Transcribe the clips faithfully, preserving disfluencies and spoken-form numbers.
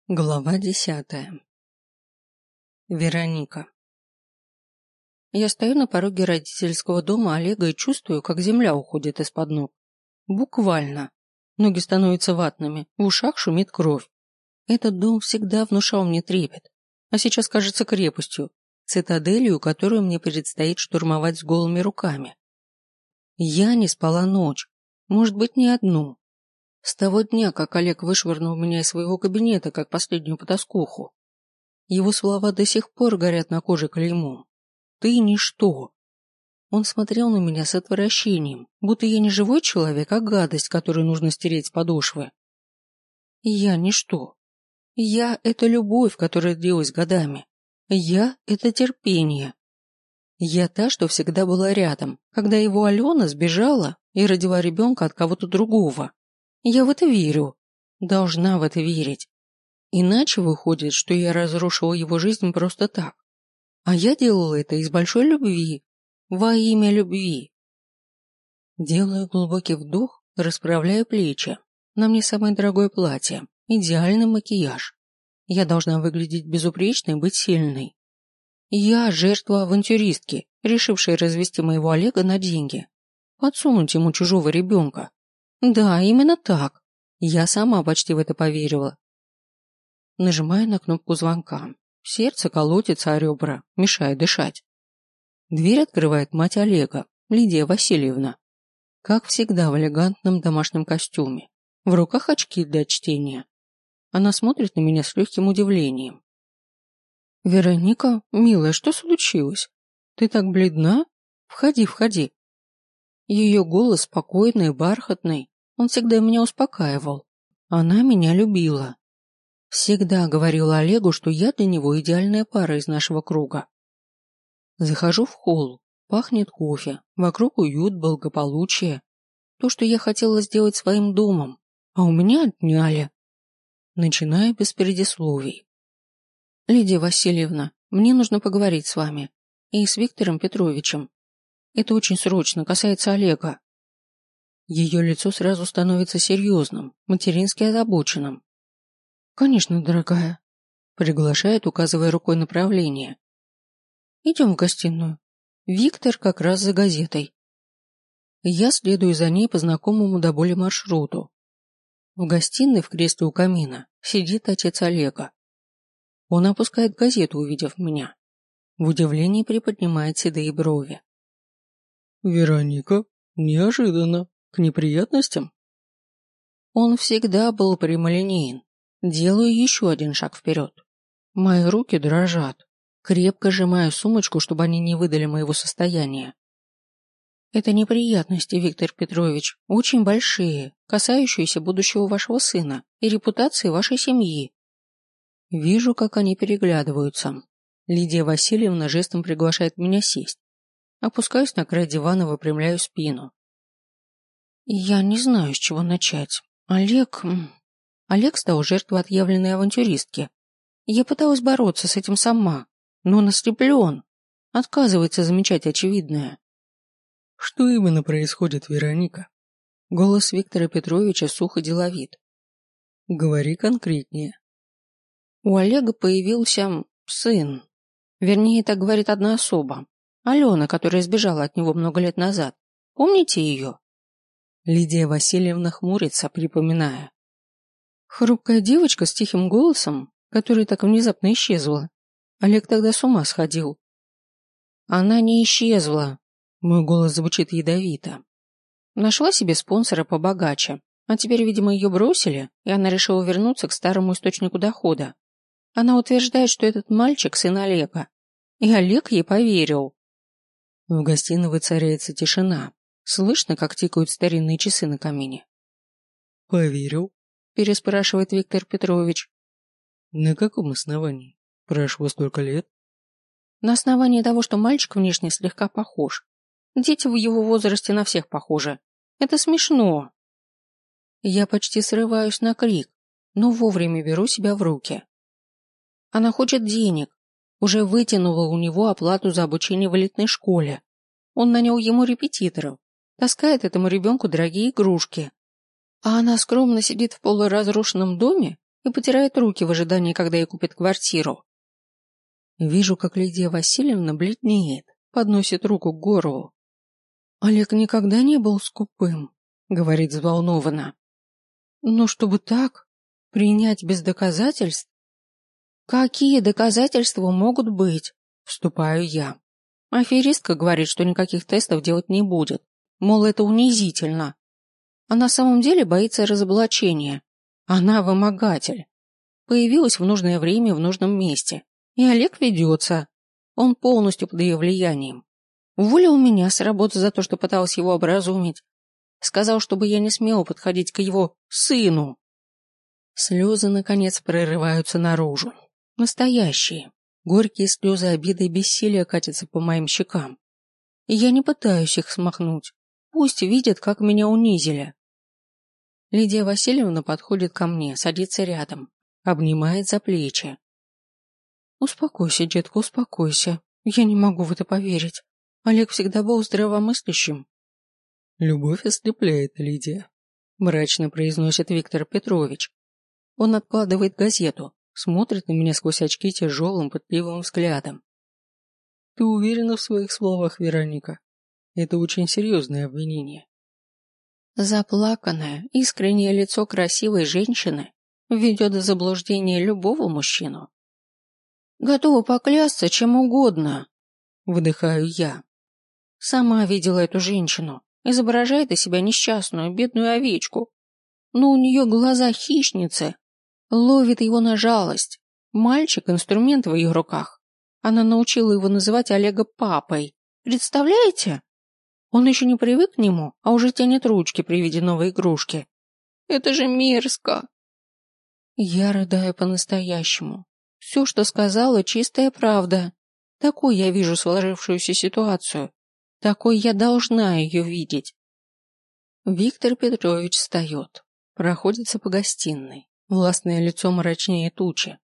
Глава десятая. Вероника. Я стою на пороге родительского дома Олега и чувствую, как земля уходит из-под ног. Буквально. Ноги становятся ватными, в ушах шумит кровь. Этот дом всегда внушал мне трепет, а сейчас кажется крепостью, цитаделью, которую мне предстоит штурмовать с голыми руками. Я не спала ночь, может быть, не одну. С того дня, как Олег вышвырнул меня из своего кабинета, как последнюю потаскуху. Его слова до сих пор горят на коже клеймом. «Ты ничто». Он смотрел на меня с отвращением, будто я не живой человек, а гадость, которую нужно стереть с подошвы. Я ничто. Я — это любовь, которая длилась годами. Я — это терпение. Я та, что всегда была рядом, когда его Алена сбежала и родила ребенка от кого-то другого. Я в это верю. Должна в это верить. Иначе выходит, что я разрушила его жизнь просто так. А я делала это из большой любви. Во имя любви. Делаю глубокий вдох, расправляю плечи. На мне самое дорогое платье. Идеальный макияж. Я должна выглядеть безупречной и быть сильной. Я жертва авантюристки, решившей развести моего Олега на деньги. Подсунуть ему чужого ребенка. Да, именно так. Я сама почти в это поверила. Нажимаю на кнопку звонка. Сердце колотится о ребра, мешая дышать. Дверь открывает мать Олега, Лидия Васильевна. Как всегда в элегантном домашнем костюме. В руках очки для чтения. Она смотрит на меня с легким удивлением. «Вероника, милая, что случилось? Ты так бледна? Входи, входи». Ее голос спокойный, бархатный. Он всегда меня успокаивал. Она меня любила. Всегда говорила Олегу, что я для него идеальная пара из нашего круга. Захожу в холл. Пахнет кофе. Вокруг уют, благополучие. То, что я хотела сделать своим домом. А у меня отняли. Начинаю без предисловий. «Лидия Васильевна, мне нужно поговорить с вами. И с Виктором Петровичем. Это очень срочно, касается Олега». Ее лицо сразу становится серьезным, матерински озабоченным. «Конечно, дорогая», — приглашает, указывая рукой направление. «Идем в гостиную. Виктор как раз за газетой». Я следую за ней по знакомому до боли маршруту. В гостиной в кресле у камина сидит отец Олега. Он опускает газету, увидев меня. В удивлении приподнимает седые брови. «Вероника, неожиданно. К неприятностям?» Он всегда был прямолинеен. Делаю еще один шаг вперед. Мои руки дрожат. Крепко сжимаю сумочку, чтобы они не выдали моего состояния. Это неприятности, Виктор Петрович, очень большие, касающиеся будущего вашего сына и репутации вашей семьи. Вижу, как они переглядываются. Лидия Васильевна жестом приглашает меня сесть. Опускаюсь на край дивана, выпрямляю спину. Я не знаю, с чего начать. Олег... Олег стал жертвой отъявленной авантюристки. Я пыталась бороться с этим сама, но он ослеплен. Отказывается замечать очевидное. «Что именно происходит, Вероника?» Голос Виктора Петровича сухо деловит. «Говори конкретнее». У Олега появился сын. Вернее, так говорит одна особа. Алена, которая сбежала от него много лет назад. Помните ее? Лидия Васильевна хмурится, припоминая. Хрупкая девочка с тихим голосом, которая так внезапно исчезла. Олег тогда с ума сходил. Она не исчезла. Мой голос звучит ядовито. Нашла себе спонсора побогаче, а теперь, видимо, ее бросили, и она решила вернуться к старому источнику дохода. Она утверждает, что этот мальчик сын Олега. И Олег ей поверил. В гостиной воцаряется тишина. Слышно, как тикают старинные часы на камине. «Поверил?» – переспрашивает Виктор Петрович. «На каком основании? Прошло столько лет?» На основании того, что мальчик внешне слегка похож. Дети в его возрасте на всех похожи. Это смешно. Я почти срываюсь на крик, но вовремя беру себя в руки. Она хочет денег. Уже вытянула у него оплату за обучение в элитной школе. Он нанял ему репетиторов. Таскает этому ребенку дорогие игрушки. А она скромно сидит в полуразрушенном доме и потирает руки в ожидании, когда ей купят квартиру. Вижу, как Лидия Васильевна бледнеет, подносит руку к горлу. «Олег никогда не был скупым», — говорит взволнованно. «Но чтобы так, принять без доказательств?» «Какие доказательства могут быть?» — вступаю я. Аферистка говорит, что никаких тестов делать не будет, мол, это унизительно. А на самом деле боится разоблачения. Она вымогатель. Появилась в нужное время в нужном месте. И Олег ведется. Он полностью под ее влиянием. Уволил меня с работы за то, что пыталась его образумить. Сказал, чтобы я не смела подходить к его сыну. Слезы, наконец, прорываются наружу. Настоящие. Горькие слезы обиды и бессилия катятся по моим щекам. И я не пытаюсь их смахнуть. Пусть видят, как меня унизили. Лидия Васильевна подходит ко мне, садится рядом, обнимает за плечи. «Успокойся, детка, успокойся. Я не могу в это поверить. Олег всегда был здравомыслящим». «Любовь ослепляет, Лидия», – мрачно произносит Виктор Петрович. Он откладывает газету, смотрит на меня сквозь очки тяжелым, пытливым взглядом. «Ты уверена в своих словах, Вероника? Это очень серьезное обвинение». Заплаканное, искреннее лицо красивой женщины ведет в заблуждение любого мужчину. «Готова поклясться чем угодно», — выдыхаю я. Сама видела эту женщину, изображает из себя несчастную, бедную овечку. Но у нее глаза хищницы, ловит его на жалость. Мальчик — инструмент в ее руках. Она научила его называть Олега папой. Представляете? Он еще не привык к нему, а уже тянет ручки при виде новой игрушки. Это же мерзко. Я рыдаю по-настоящему. Все, что сказала, чистая правда. Такой я вижу сложившуюся ситуацию. Такой я должна ее видеть. Виктор Петрович встает, проходится по гостиной. Властное лицо мрачнее тучи.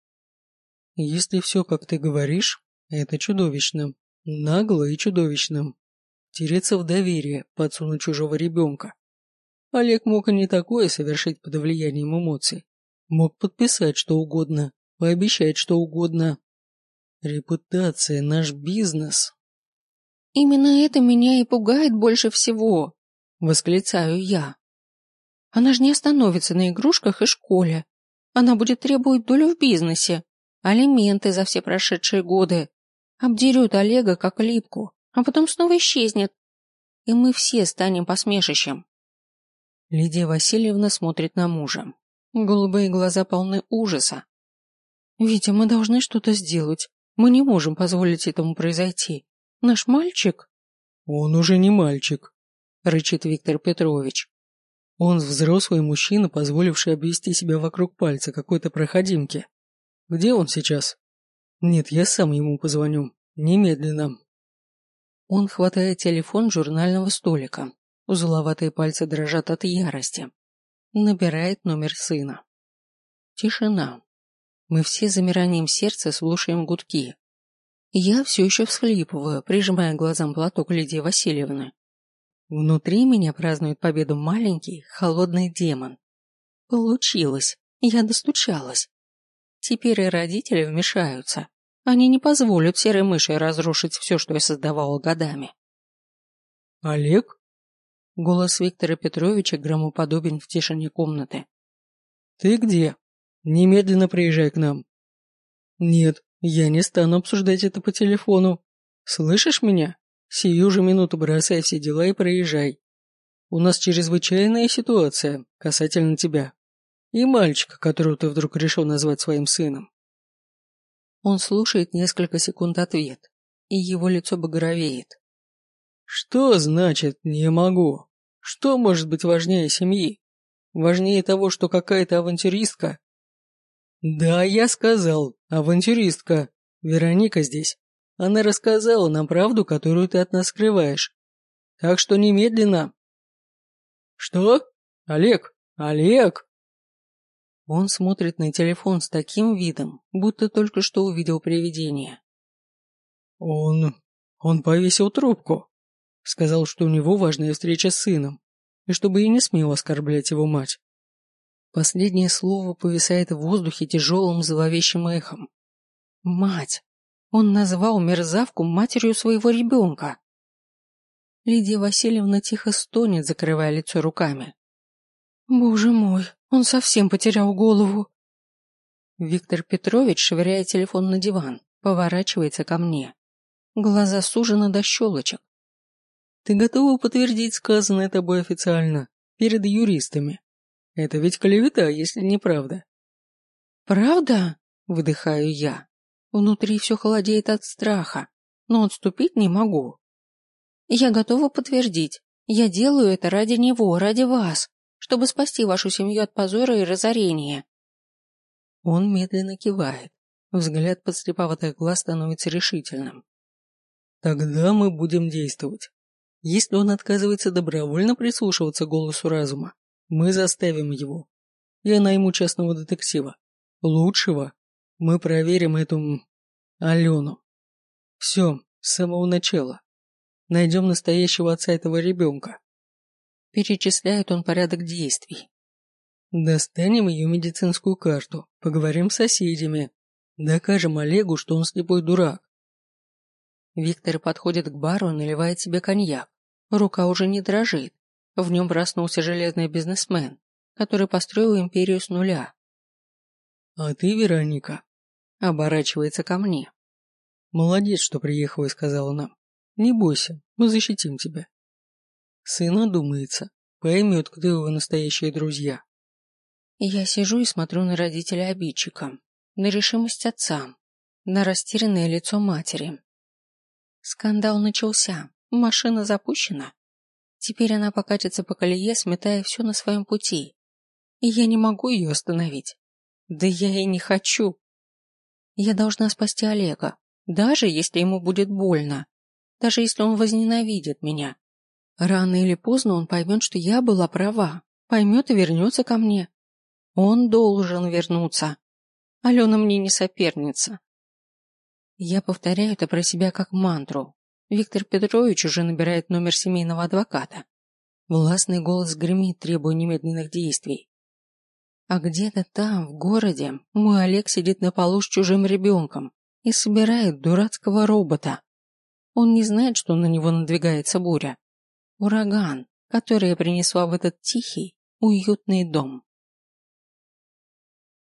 «Если все, как ты говоришь, это чудовищно. Нагло и чудовищно. Тереться в доверие, подсунуть чужого ребенка. Олег мог и не такое совершить под влиянием эмоций. Мог подписать что угодно, пообещать что угодно. Репутация, наш бизнес». Именно это меня и пугает больше всего, восклицаю я. Она же не остановится на игрушках и школе. Она будет требовать долю в бизнесе, алименты за все прошедшие годы, обдерет Олега как липку, а потом снова исчезнет. И мы все станем посмешищем. Лидия Васильевна смотрит на мужа. Голубые глаза полны ужаса. «Витя, мы должны что-то сделать. Мы не можем позволить этому произойти. Наш мальчик...» «Он уже не мальчик», – рычит Виктор Петрович. «Он взрослый мужчина, позволивший обвести себя вокруг пальца какой-то проходимки. Где он сейчас? Нет, я сам ему позвоню. Немедленно». Он хватает телефон журнального столика. Узловатые пальцы дрожат от ярости. Набирает номер сына. Тишина. Мы все замиранием сердца слушаем гудки. Я все еще всхлипываю, прижимая к глазам платок Лидии Васильевны. Внутри меня празднует победу маленький, холодный демон. Получилось. Я достучалась. Теперь и родители вмешаются. Они не позволят серой мыши разрушить все, что я создавала годами. «Олег?» Голос Виктора Петровича громоподобен в тишине комнаты. «Ты где? Немедленно приезжай к нам». «Нет, я не стану обсуждать это по телефону. Слышишь меня? Сию же минуту бросай все дела и проезжай. У нас чрезвычайная ситуация касательно тебя и мальчика, которого ты вдруг решил назвать своим сыном». Он слушает несколько секунд ответ, и его лицо багровеет. «Что значит «не могу»? Что может быть важнее семьи? Важнее того, что какая-то авантюристка...» «Да, я сказал, авантюристка. Вероника здесь. Она рассказала нам правду, которую ты от нас скрываешь. Так что немедленно...» «Что? Олег? Олег?» Он смотрит на телефон с таким видом, будто только что увидел привидение. «Он... он повесил трубку. Сказал, что у него важная встреча с сыном, и чтобы и не смел оскорблять его мать». Последнее слово повисает в воздухе тяжелым зловещим эхом. Мать! Он назвал мерзавку матерью своего ребенка. Лидия Васильевна тихо стонет, закрывая лицо руками. Боже мой, он совсем потерял голову. Виктор Петрович, швыряя телефон на диван, поворачивается ко мне. Глаза сужены до щелочек. Ты готова подтвердить сказанное тобой официально, перед юристами? Это ведь клевета, если не правда. Правда? Выдыхаю я. Внутри все холодеет от страха, но отступить не могу. Я готова подтвердить. Я делаю это ради него, ради вас, чтобы спасти вашу семью от позора и разорения. Он медленно кивает. Взгляд подслеповатых глаз становится решительным. Тогда мы будем действовать. Если он отказывается добровольно прислушиваться к голосу разума, мы заставим его. Я найму частного детектива. Лучшего. Мы проверим эту... Алену. Все, с самого начала. Найдем настоящего отца этого ребенка. Перечисляет он порядок действий. Достанем ее медицинскую карту, поговорим с соседями. Докажем Олегу, что он слепой дурак. Виктор подходит к бару и наливает себе коньяк. Рука уже не дрожит. В нем проснулся железный бизнесмен, который построил империю с нуля. А ты, Вероника, оборачивается ко мне. Молодец, что приехала и сказала нам. Не бойся, мы защитим тебя. Сын одумается, поймет, кто его настоящие друзья. Я сижу и смотрю на родителя обидчика, на решимость отца, на растерянное лицо матери. Скандал начался, машина запущена. Теперь она покатится по колее, сметая все на своем пути. И я не могу ее остановить. Да я и не хочу. Я должна спасти Олега, даже если ему будет больно, даже если он возненавидит меня. Рано или поздно он поймет, что я была права, поймет и вернется ко мне. Он должен вернуться. Алена мне не соперница. Я повторяю это про себя как мантру. Виктор Петрович уже набирает номер семейного адвоката. Властный голос гремит, требуя немедленных действий. А где-то там, в городе, мой Олег сидит на полу с чужим ребенком и собирает дурацкого робота. Он не знает, что на него надвигается буря. Ураган, который я принесла в этот тихий, уютный дом.